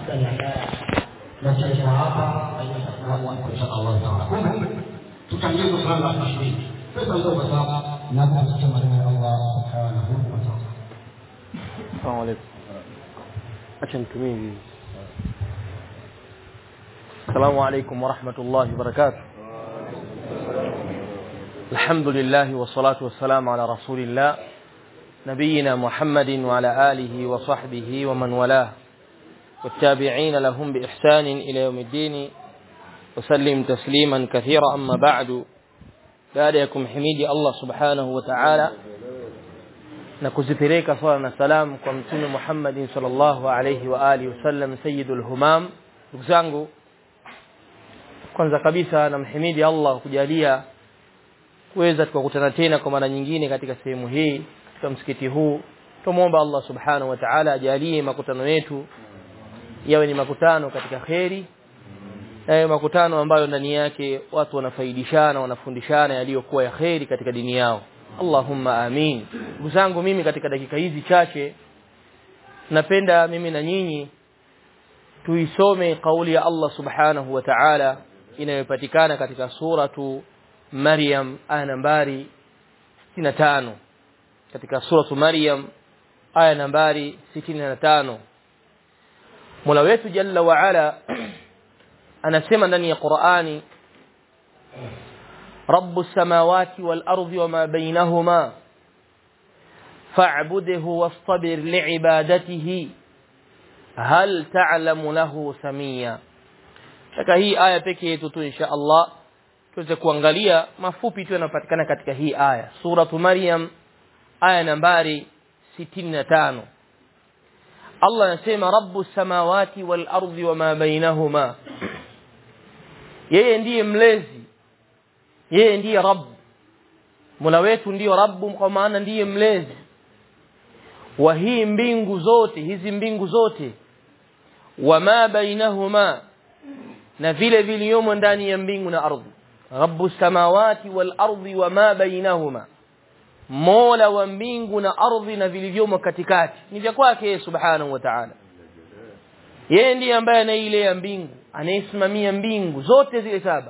na sisi hapa inshallah taala tutangiza swala la shiriki pesa ndogo sana na kusema maneno ya Allah subhanahu wa ta'ala. Assalamu alaykum. Acha nitumie. Assalamu alaykum wa rahmatullahi wa barakatuh. Alhamdulillah wa salatu wa salam ala rasulillah نبينا محمد وعلى آله وصحبه ومن والاه والتابعين لهم بإحسان إلى يوم الدين وسلم تسليما كثيرا أما بعد بعدكم حميدي الله سبحانه وتعالى نكزبريك صلى الله عليه وسلم كمتون محمد صلى الله عليه وآله وسلم سيد الهمام نكزانgu kwanza kabisa namhimidi Allah kujalia kuweza tukakutana tena kwa mara nyingine katika sehemu hii katika msikiti huu. Tumuomba Allah subhanahu wa ta'ala ajalie makutano yetu yawe ni makutano katika khairi, yawe makutano ambayo ndani yake watu wanafaidishana, wanafundishana yaliyokuwa ya khairi katika dini yao. Allahumma amin. Ndugu zangu, mimi katika dakika hizi chache napenda mimi na nyinyi tuisome kauli ya Allah subhanahu wa ta'ala inayopatikana katika suratu Maryam aya nambari 65. Katika suratu Maryam aya nambari 65 Mola wetu Jalla wa Ala anasema ndani ya Qur'ani, Rabbus samawati wal ardi wama bainahuma fa'budhu wastabir li'ibadatihi hal ta'lamu lahu samia. Katika hii aya pekee yetu tu insha Allah tuweze kuangalia mafupi tu yanapatikana katika hii aya suratu Maryam aya nambari 65. Allah anasema Rabbus samawati wal ardi wama bainahuma, yeye ndiye mlezi, yeye ndiye Rabb. Mola wetu ndiyo Rabb, kwa maana ndiye mlezi wa hii mbingu zote, hizi mbingu zote, wama bainahuma, na vile viliomo ndani ya mbingu na ardhi. Rabbus samawati wal ardi wama bainahuma, Mola wa mbingu na ardhi na vilivyomo katikati ni vya kwake yeye subhanahu wa ta'ala. Yeye ndiye ambaye anailea mbingu, anayesimamia mbingu zote zile 7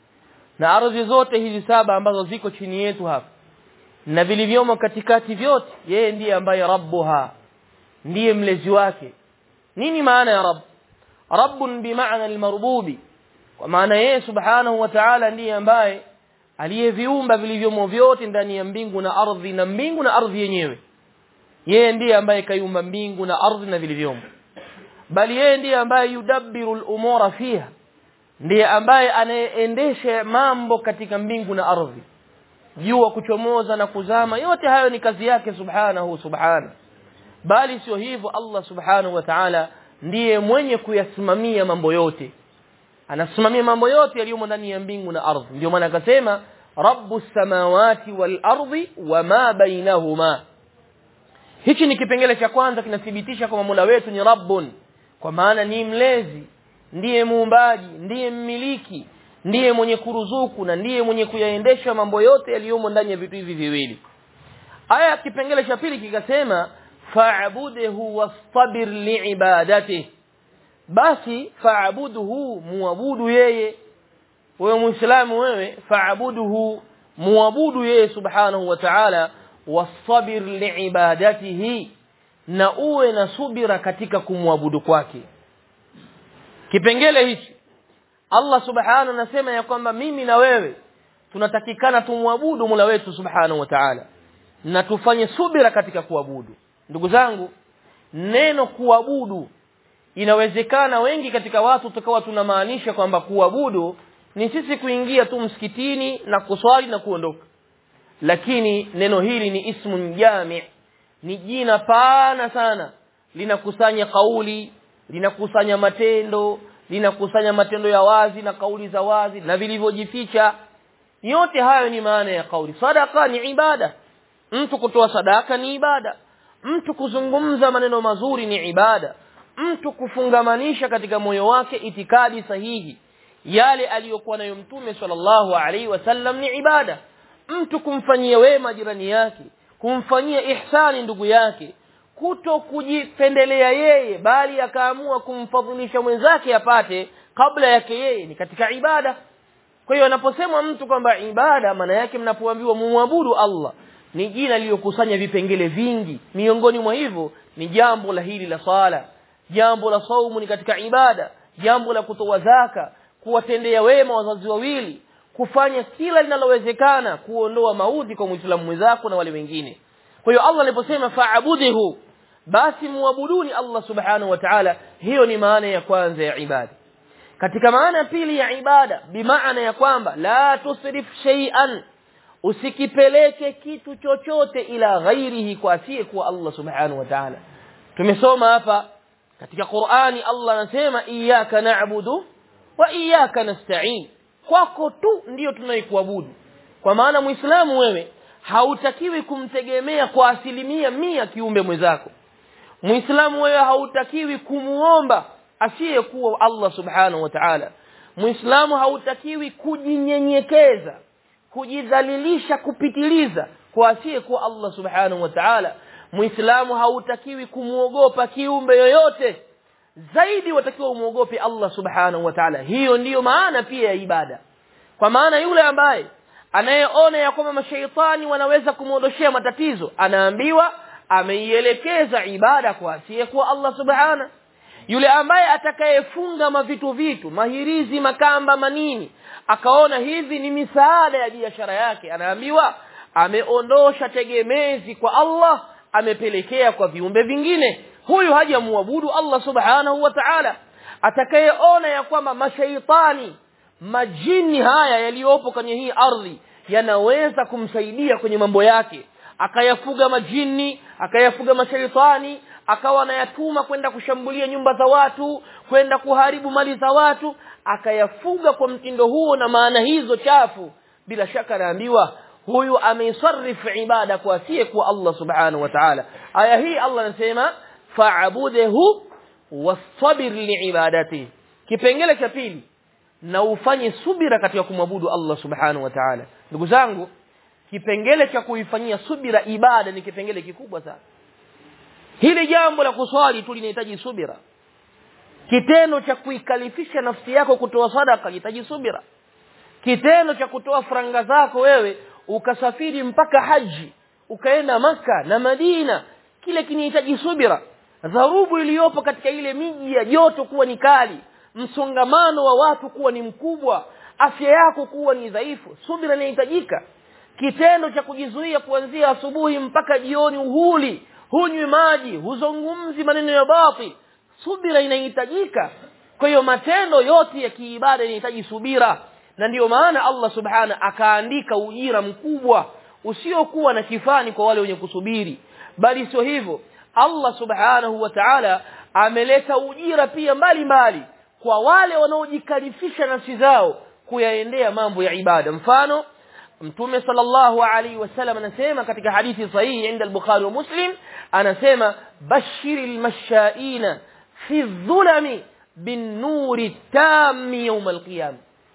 na ardhi zote hizi 7 ambazo ziko chini yetu hapa na vilivyomo katikati vyote. Yeye ndiye ambaye Rabbuha, ndiye mlezi wake. Nini maana ya Rabb? Rabbun bimaana almarbubi, kwa maana yeye subhanahu wa ta'ala ndiye ambaye aliyeviumba vilivyomo vyote ndani ya mbingu na ardhi, na mbingu na ardhi yenyewe. Yeye ndiye ambaye kaiumba mbingu na ardhi na vilivyomo, bali yeye ndiye ambaye yudabbiru al-umura fiha, ndiye ambaye anayeendesha mambo katika mbingu na ardhi. Jua kuchomoza na kuzama, yote hayo ni kazi yake subhanahu. Bali sio hivyo, Allah subhanahu wa ta'ala ndiye mwenye kuyasimamia mambo yote, anasimamia mambo yote yaliyomo ndani ya mbingu na ardhi. Ndio maana akasema Rabbus samawati wal ardi wama bainahuma. Hichi ni kipengele cha kwanza kinathibitisha kwamba Mola wetu ni Rabbun, kwa maana ni mlezi, ndiye muumbaji, ndiye mmiliki, ndiye mwenye kuruzuku na ndiye mwenye kuyaendesha mambo yote yaliyomo ndani ya vitu hivi viwili. Aya kipengele cha pili kikasema fa'budhu wastabir li'ibadatihi, basi fa'budhu, muabudu yeye. Wewe Muislamu, wewe fa'budhu, muabudu yeye subhanahu wa ta'ala, wastabir li'ibadatihi, na uwe na subira katika kumwabudu kwake. Kipengele hichi Allah subhanahu anasema ya kwamba mimi na wewe tunatakikana tumwabudu Mola wetu subhanahu wa ta'ala na tufanye subira katika kuabudu. Ndugu zangu, neno kuabudu, inawezekana wengi katika watu tukawa tunamaanisha kwamba kuabudu ni sisi kuingia tu msikitini na kuswali na kuondoka. Lakini neno hili ni ismun jami', ni jina pana sana, linakusanya kauli, linakusanya matendo, linakusanya matendo ya wazi na kauli za wazi na vilivyojificha. Yote hayo ni maana ya kauli. Sadaka ni ibada, mtu kutoa sadaka ni ibada, mtu kuzungumza maneno mazuri ni ibada, mtu kufungamanisha katika moyo wake itikadi sahihi yale aliyokuwa nayo Mtume sallallahu alaihi wasallam ni ibada, mtu kumfanyia wema jirani yake, kumfanyia ihsani ndugu yake, kuto kujipendelea yeye, bali akaamua kumfadhilisha mwenzake apate kabla yake yeye, ni katika ibada. Kwa hiyo anaposema mtu kwamba ibada, maana yake mnapoambiwa muabudu Allah, ni jina lililokusanya vipengele vingi. Miongoni mwa hivyo ni jambo la hili la sala, jambo la saumu ni katika ibada, jambo la kutoa zaka, kuwatendea wema wazazi wawili, kufanya kila linalowezekana kuondoa maudhi kwa Muislamu mwenzako na wale wengine. Kwa hiyo Allah aliposema fa'buduhu, basi muabuduni Allah subhanahu wa ta'ala, hiyo ni maana ya kwanza ya ibada. Katika maana pili ya ibada, bimaana ya kwamba la tusrif shay'an, usikipeleke kitu chochote ila ghairihi, kwa asiye kwa Allah subhanahu wa ta'ala. Tumesoma hapa katika Qur'ani Allah anasema iyyaka na'budu wa iyyaka nasta'in, kwako tu ndio tunaikuabudu. Kwa maana Muislamu wewe hautakiwi kumtegemea kwa 100% kiumbe mwenzako. Muislamu wewe hautakiwi kumuomba asiye kuwa Allah subhanahu wa ta'ala. Muislamu hautakiwi kujinyenyekeza, kujidhalilisha kupitiliza kwa asiye kuwa Allah subhanahu wa ta'ala. Muislamu hautakiwi kumuogopa kiumbe yoyote, zaidi watakiwa umuogope Allah subhanahu wa ta'ala. Hiyo ndiyo maana pia ya ibada. Kwa maana yule ambaye anayeona ya kwamba mashaitani wanaweza kumuondoshea matatizo, anaambiwa ameielekeza ibada kwa asiye kuwa Allah subhanahu. Yule ambaye atakayefunga vitu mahirizi, makamba, manini, akaona hivi ni misaada ya biashara yake, anaambiwa ameondosha tegemezi kwa Allah, amepelekea kwa viumbe vingine. Huyu hajamuabudu Allah subhanahu wa ta'ala. Atakayeona ya kwamba mashaitani, majini haya yaliyopo kwenye hii ardhi yanaweza kumsaidia kwenye mambo yake, akayafuga majini, akayafuga mashaitani, akawa anayatuma kwenda kushambulia nyumba za watu, kwenda kuharibu mali za watu, akayafuga kwa mtindo huo na maana hizo chafu, bila shaka anaambiwa huyu ameisarif ibada kwa asiye kwa Allah subhanahu wa ta'ala. Aya hii Allah anasema fa'buduhu wastabir liibadati. Kipengele cha pili, na ufanye subira katika kumwabudu Allah subhanahu wa ta'ala. Ndugu zangu, kipengele cha kuifanyia subira ibada ni kipengele kikubwa sana. Hili jambo la kuswali tu linahitaji subira. Kitendo cha kuikalifisha nafsi yako kutoa sadaka linahitaji subira. Kitendo cha kutoa faranga zako wewe ukasafiri mpaka haji, ukaenda Maka na Madina, kile kinahitaji subira. Dharubu iliyopo katika ile miji ya joto kuwa ni kali, msongamano wa watu kuwa ni mkubwa, afya yako kuwa ni dhaifu, subira inahitajika. Kitendo cha kujizuia kuanzia asubuhi mpaka jioni, uhuli, hunywi maji, huzungumzi maneno ya batil, subira inahitajika. Kwa hiyo matendo yote ya kiibada yanahitaji subira, na ndio maana Allah subhanahu akaandika ujira mkubwa usiokuwa na kifani kwa wale wenye kusubiri. Bali sio hivyo, Allah subhanahu wa ta'ala ameleta ujira pia mbalimbali kwa wale wanaojikalifisha nafsi zao kuyaendea mambo ya ibada. Mfano, Mtume sallallahu alaihi wasallam anasema katika hadithi sahihi inda al-Bukhari wa Muslim, anasema bashiril mashaina fi dhulami bin nuri tam yawm al-qiyam.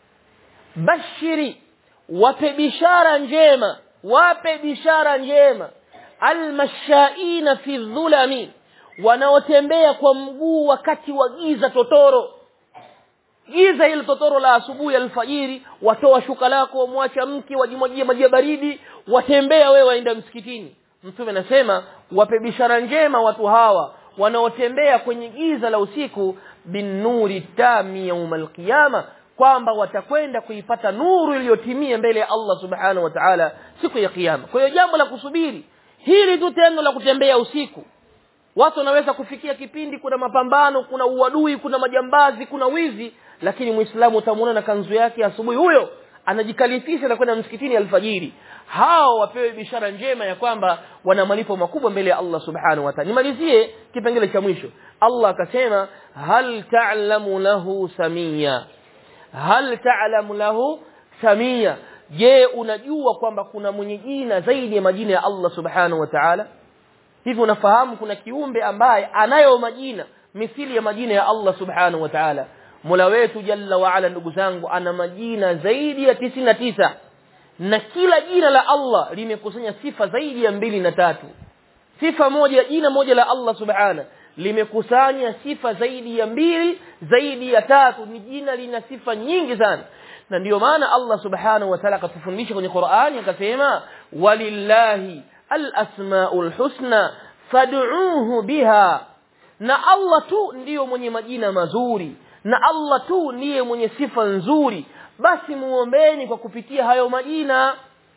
Bashiri, wape bishara njema, wape bishara njema al-mashaina fi dhulami, wanaotembea kwa mguu wakati wa giza totoro. Giza ile totoro la asubuhi alfajiri, watoa shuka lako, mwacha mke, wajimwagie maji baridi, watembea wewe waenda msikitini. Mtume anasema wape bishara njema watu hawa wanaotembea kwenye giza la usiku, bin nuri tami yawmal qiyama, kwamba watakwenda kuipata nuru iliyotimia mbele ya Allah subhanahu wa ta'ala siku ya kiyama. Kwa hiyo jambo la kusubiri hili tu, tendo la kutembea usiku, watu wanaweza kufikia kipindi kuna mapambano, kuna uadui, kuna majambazi, kuna wizi, lakini Muislamu utamuona na kanzu yake asubuhi, huyo anajikalifisha na kwenda msikitini alfajiri. Hao wapewe bishara njema ya kwamba wana malipo makubwa mbele ya Allah subhanahu wa ta'ala. Nimalizie kipengele cha mwisho. Allah akasema hal ta'lamu lahu samia, hal ta'lamu lahu samia. Je, unajua kwamba kuna mwenye jina zaidi ya majina ya Allah subhanahu wa ta'ala? Hivi unafahamu kuna kiumbe ambaye anayo majina mithili ya majina ya Allah subhanahu wa ta'ala? Mola wetu jalla wa ala, ndugu zangu, ana majina zaidi ya 99, na kila jina la Allah limekusanya sifa zaidi ya 2 na 3. sifa moja, jina moja la Allah subhanahu limekusanya sifa zaidi ya 2, zaidi ya 3. Ni jina lina sifa nyingi sana. Na ndio maana Allah subhanahu wa ta'ala akatufundisha kwenye Qur'ani akasema walillahi al-asmaul husna fad'uuhu biha. Na Allah tu ndiyo mwenye majina mazuri, na Allah tu ndiye mwenye sifa nzuri, basi muombeni kwa kupitia hayo majina.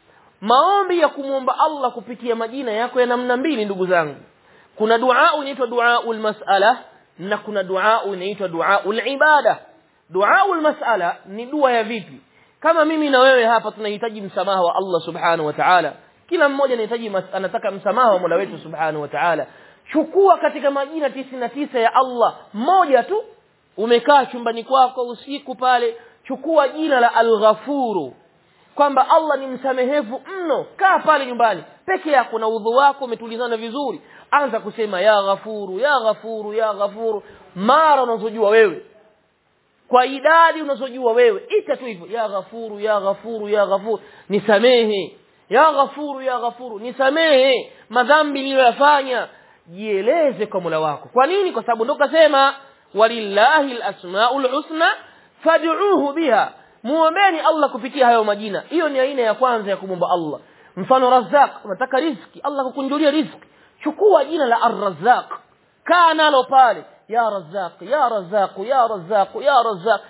Maombi ya kumuomba Allah kupitia majina yako ya namna 2 ndugu zangu. Kuna dua inaitwa duaul mas'ala na kuna dua inaitwa duaul ibada. Duaul mas'ala ni dua ya vipi? Kama mimi na wewe hapa tunahitaji msamaha wa Allah subhanahu wa ta'ala. Kila mmoja anataka msamaha wa Mola wetu subhanahu wa ta'ala. Chukua katika majina 99 ya Allah moja tu. Umekaa chumbani kwako usiku pale, chukua jina la Al-Ghafuru, kwamba Allah ni msamehevu mno. Kaa pale nyumbani peke yako na udhu wako umetulizana vizuri, anza kusema ya Ghafuru ya Ghafuru ya Ghafuru mara unazojua wewe, kwa idadi unazojua wewe. Ita tu hivyo, ya Ghafuru ya Ghafuru ya Ghafuru nisamehe, ya Ghafuru ya Ghafuru nisamehe madhambi niliyofanya. Jieleze kwa Mola wako. Kwa nini? Kwa sababu ndo kasema walillahi al-asmaul husna fad'uuhu biha. Muombeni Allah kupitia hayo majina. Hiyo ni aina ya kwanza ya kumomba Allah. Mfano Razzaq, unataka riziki, Allah kukunjulia riziki, chukua jina la Ar-Razzaq, kaa nalo pale, ya Razzaq ya Razzaq ya Razzaq ya Razzaq.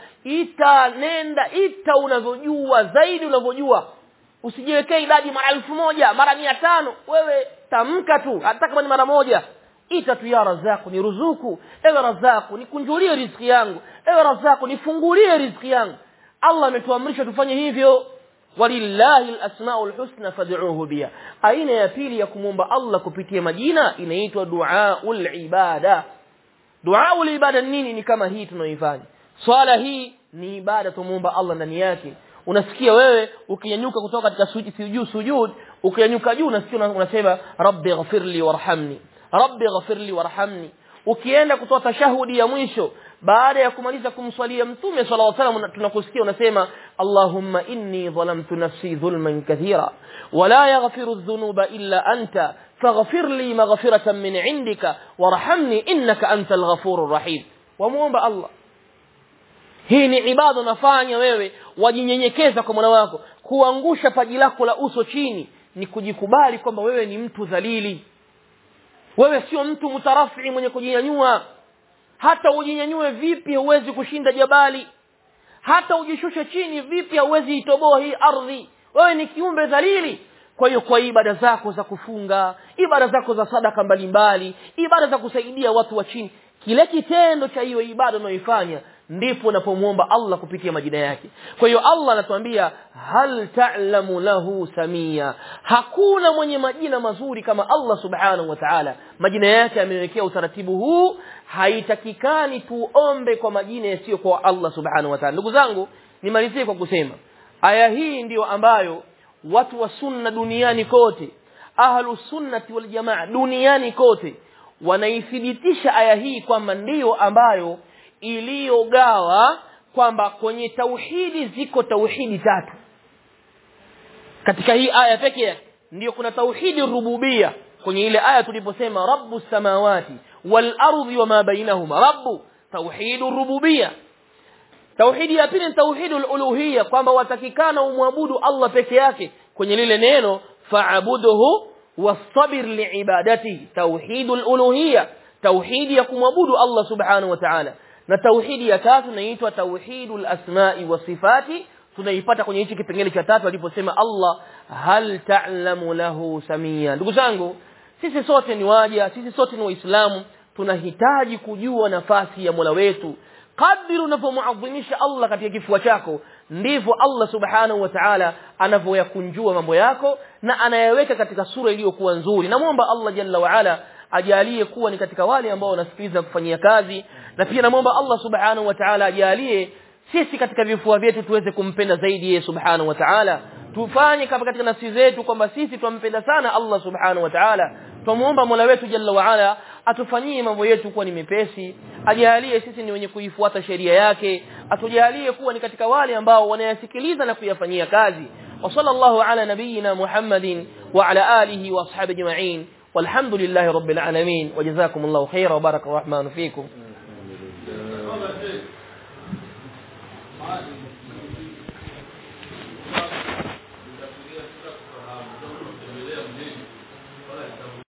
Nenda unavyojua zaidi unavyojua. Usijiwekee idadi mara 1000 mara 500. Wewe tamka tu hata kama ni mara 1. Ita tu ya Razzaq niruzuku, ewe Razzaq nikunjulie riziki yangu, ewe Razzaq nifungulie riziki yangu. Allah ametuamrisha tufanye hivyo. Walillahi al-asmaul husna fad'uuhu biha. Aina ya pili ya kumuomba Allah kupitia majina inaitwa duaul ibada. Duaul ibada nini? Ni kama hii tunayoifanya. Swala hii ni ibada, tumuomba Allah ndani yake. Unasikia wewe ukinyanyuka kutoka katika sujud, ukinyanyuka juu unasikia unasema rabbi ghafirli warhamni, rabbi ghafirli warhamni. Ukienda kutoa tashahudi ya mwisho baada ya kumaliza kumswalia Mtume sallallahu alaihi wasallam, tunakusikia unasema Allahumma inni dhalamtu nafsi dhulman kathira wa la yaghfiru adh-dhunuba illa anta faghfir li maghfiratan min 'indika warhamni innaka antal ghafurur rahim. Wamuomba Allah. Hii ni ibada unafanya wewe, wajinyenyekeza kwa Mola wako. Kuangusha paji lako la uso chini ni kujikubali kwamba wewe ni mtu dhalili. Wewe sio mtu mutarafi mwenye kujinyanyua. Hata ujinyanyue vipi huwezi kushinda jabali. Hata ujishushe chini vipi huwezi itoboa hii ardhi. Wewe ni kiumbe dhalili. Kwa hiyo kwa ibada zako za kufunga, ibada zako za sadaka mbalimbali, ibada za kusaidia watu wa chini, kile kitendo cha hiyo ibada unayoifanya ndipo unapomuomba Allah kupitia majina yake. Kwa hiyo Allah anatuambia hal ta'lamu lahu samia. Hakuna mwenye majina mazuri kama Allah subhanahu wa ta'ala. Majina yake amewekea utaratibu huu. Haitakikani tuombe kwa majina yasiyo kwa Allah subhanahu wa ta'ala. Ndugu zangu, nimalizie kwa kusema aya hii ndiyo ambayo watu wa sunna duniani kote, ahlus sunnati wal jamaa duniani kote, wanaithibitisha aya hii kwamba ndiyo ambayo iliyogawa kwamba kwenye tauhidi ziko tauhidi 3. Katika hii aya pekee ndio kuna tauhidi rububia. Kwenye ile aya tuliposema rabbus samawati wal ardi wama bainahuma, rabbu tauhidur rububia. Tauhidi ya pili ni tauhidul uluhiyya, kwamba watakikana umwabudu Allah peke yake. Kwenye lile neno fa'buduhu wastabir liibadatihi, tauhidul uluhiyya, tauhidi ya kumwabudu Allah subhanahu wa ta'ala. Na tauhidi ya tatu inaitwa tauhidul asma'i wa sifati, tunaipata kwenye hichi kipengele cha 3 aliposema Allah hal ta'lamu lahu samia. Ndugu zangu, sisi sote ni waja, sisi sote ni waislamu, tunahitaji kujua nafasi ya Mola wetu. Kadri unapomuadhimisha Allah katika kifua chako, ndivyo Allah subhanahu wa ta'ala anavyoyakunjua mambo yako na anayaweka katika sura iliyokuwa nzuri. Namuomba Allah jalla wa ala ajalie kuwa ni katika wale ambao wanasikiliza kufanyia kazi, na pia namuomba Allah subhanahu wa ta'ala ajalie sisi katika vifua vyetu tuweze kumpenda zaidi yeye subhanahu wa ta'ala. Tufanye kama katika nafsi zetu kwamba sisi tumpenda sana Allah subhanahu wa ta'ala. Tumuomba Mola wetu jalla wa ala atufanyie mambo yetu kuwa ni mepesi, ajalie sisi ni wenye kuifuata sheria yake, atujalie kuwa ni katika wale ambao wanayasikiliza na kuyafanyia kazi. Wa sallallahu ala nabiyyina Muhammadin wa ala alihi wa ashabihi ajma'in. walhamdulillahi rabbil alamin wa jazakumullahu khairan wa barakallahu fikum.